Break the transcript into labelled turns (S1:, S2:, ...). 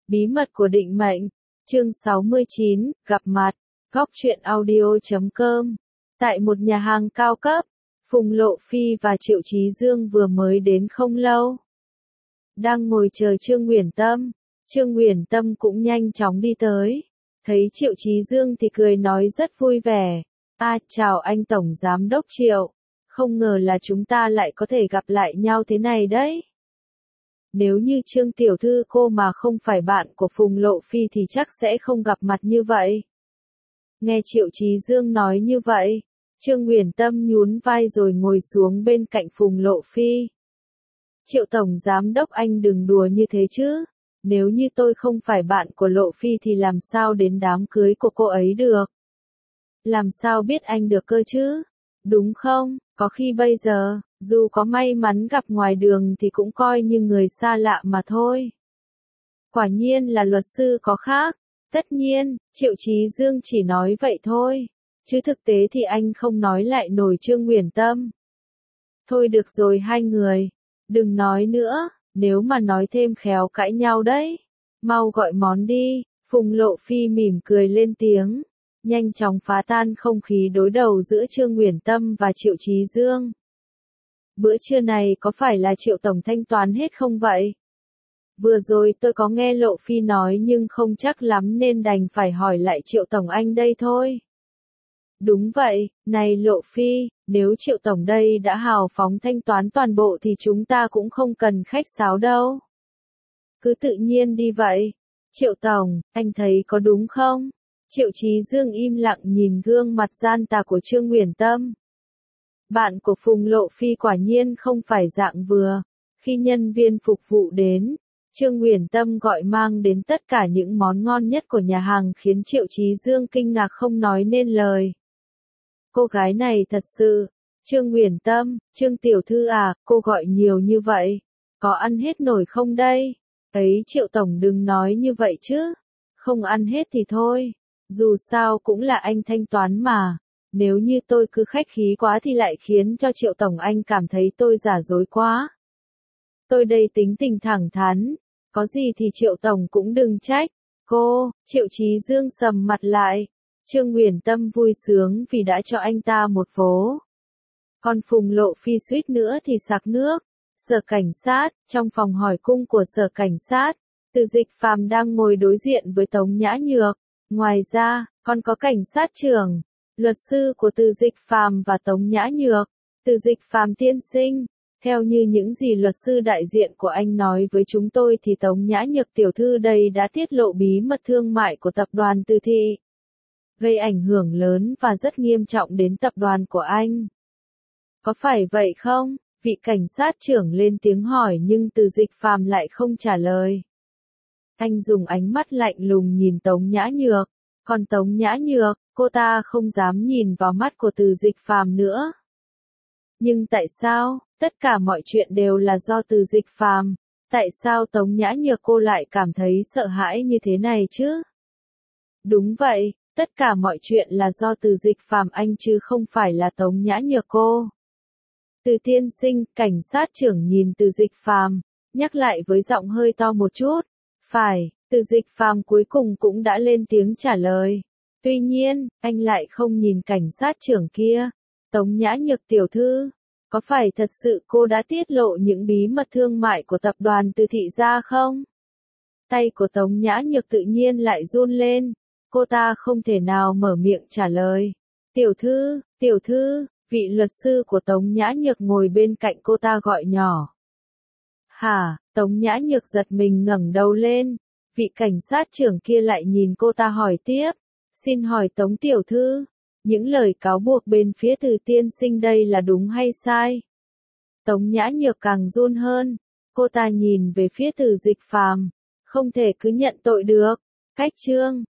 S1: Bí mật của định mệnh, chương 69, gặp mặt, góc truyện audio.com. Tại một nhà hàng cao cấp, Phùng Lộ Phi và Triệu Chí Dương vừa mới đến không lâu. Đang ngồi chờ Trương Uyển Tâm, Trương Uyển Tâm cũng nhanh chóng đi tới. Thấy Triệu Chí Dương thì cười nói rất vui vẻ. Chào anh Tổng Giám Đốc Triệu, không ngờ là chúng ta lại có thể gặp lại nhau thế này đấy. Nếu như Trương Tiểu Thư cô mà không phải bạn của Phùng Lộ Phi thì chắc sẽ không gặp mặt như vậy. Nghe Triệu Chí Dương nói như vậy, Trương Uyển Tâm nhún vai rồi ngồi xuống bên cạnh Phùng Lộ Phi. Triệu Tổng Giám Đốc anh đừng đùa như thế chứ, nếu như tôi không phải bạn của Lộ Phi thì làm sao đến đám cưới của cô ấy được? Làm sao biết anh được cơ chứ? Đúng không? Có khi bây giờ, dù có may mắn gặp ngoài đường thì cũng coi như người xa lạ mà thôi. Quả nhiên là luật sư có khác. Tất nhiên, Triệu Chí Dương chỉ nói vậy thôi, chứ thực tế thì anh không nói lại nổi Trương Uyển Tâm. Thôi được rồi hai người, đừng nói nữa, nếu mà nói thêm khéo cãi nhau đấy. Mau gọi món đi, Phùng Lộ Phi mỉm cười lên tiếng, nhanh chóng phá tan không khí đối đầu giữa Trương Uyển Tâm và Triệu Chí Dương. Bữa trưa này có phải là Triệu Tổng thanh toán hết không vậy? Vừa rồi tôi có nghe Lộ Phi nói nhưng không chắc lắm nên đành phải hỏi lại Triệu Tổng anh đây thôi. Đúng vậy, này Lộ Phi, nếu Triệu Tổng đây đã hào phóng thanh toán toàn bộ thì chúng ta cũng không cần khách sáo đâu. Cứ tự nhiên đi vậy. Triệu Tổng, anh thấy có đúng không? Triệu Chí Dương im lặng nhìn gương mặt gian tà của Trương Uyển Tâm. Bạn của Phùng Lộ Phi quả nhiên không phải dạng vừa. Khi nhân viên phục vụ đến, Trương Uyển Tâm gọi mang đến tất cả những món ngon nhất của nhà hàng khiến Triệu Chí Dương kinh ngạc không nói nên lời. Cô gái này thật sự, Trương Uyển Tâm, Trương Tiểu Thư à, cô gọi nhiều như vậy, có ăn hết nổi không đây? Ấy Triệu Tổng đừng nói như vậy chứ, không ăn hết thì thôi, dù sao cũng là anh thanh toán mà, nếu như tôi cứ khách khí quá thì lại khiến cho Triệu Tổng anh cảm thấy tôi giả dối quá. Tôi đây tính tình thẳng thắn, có gì thì Triệu Tổng cũng đừng trách. Cô, Triệu Chí Dương sầm mặt lại. Trương Uyển Tâm vui sướng vì đã cho anh ta một vố. Còn Phùng Lộ Phi suýt nữa thì sặc nước. Sở cảnh sát, trong phòng hỏi cung của sở cảnh sát, Từ Dịch Phàm đang ngồi đối diện với Tống Nhã Nhược. Ngoài ra, còn có cảnh sát trưởng, luật sư của Từ Dịch Phàm và Tống Nhã Nhược. Từ Dịch Phàm tiên sinh. Theo như những gì luật sư đại diện của anh nói với chúng tôi thì Tống Nhã Nhược tiểu thư đây đã tiết lộ bí mật thương mại của tập đoàn Từ Thị, gây ảnh hưởng lớn và rất nghiêm trọng đến tập đoàn của anh. Có phải vậy không? Vị cảnh sát trưởng lên tiếng hỏi nhưng Từ Dịch Phàm lại không trả lời. Anh dùng ánh mắt lạnh lùng nhìn Tống Nhã Nhược, còn Tống Nhã Nhược, cô ta không dám nhìn vào mắt của Từ Dịch Phàm nữa. Nhưng tại sao, tất cả mọi chuyện đều là do Từ Dịch Phàm, tại sao Tống Nhã Nhược cô lại cảm thấy sợ hãi như thế này chứ? Đúng vậy, tất cả mọi chuyện là do Từ Dịch Phàm anh chứ không phải là Tống Nhã Nhược cô. Từ tiên sinh, cảnh sát trưởng nhìn Từ Dịch Phàm, nhắc lại với giọng hơi to một chút. Phải, Từ Dịch Phàm cuối cùng cũng đã lên tiếng trả lời. Tuy nhiên, anh lại không nhìn cảnh sát trưởng kia. Tống Nhã Nhược tiểu thư, có phải thật sự cô đã tiết lộ những bí mật thương mại của tập đoàn Từ Thị ra không? Tay của Tống Nhã Nhược tự nhiên lại run lên, cô ta không thể nào mở miệng trả lời. Tiểu thư, vị luật sư của Tống Nhã Nhược ngồi bên cạnh cô ta gọi nhỏ. Hả, Tống Nhã Nhược giật mình ngẩng đầu lên, vị cảnh sát trưởng kia lại nhìn cô ta hỏi tiếp, xin hỏi Tống tiểu thư, những lời cáo buộc bên phía Từ tiên sinh đây là đúng hay sai? Tống Nhã Nhược càng run hơn, cô ta nhìn về phía Từ Dịch Phàm, không thể cứ nhận tội được. Cách Trương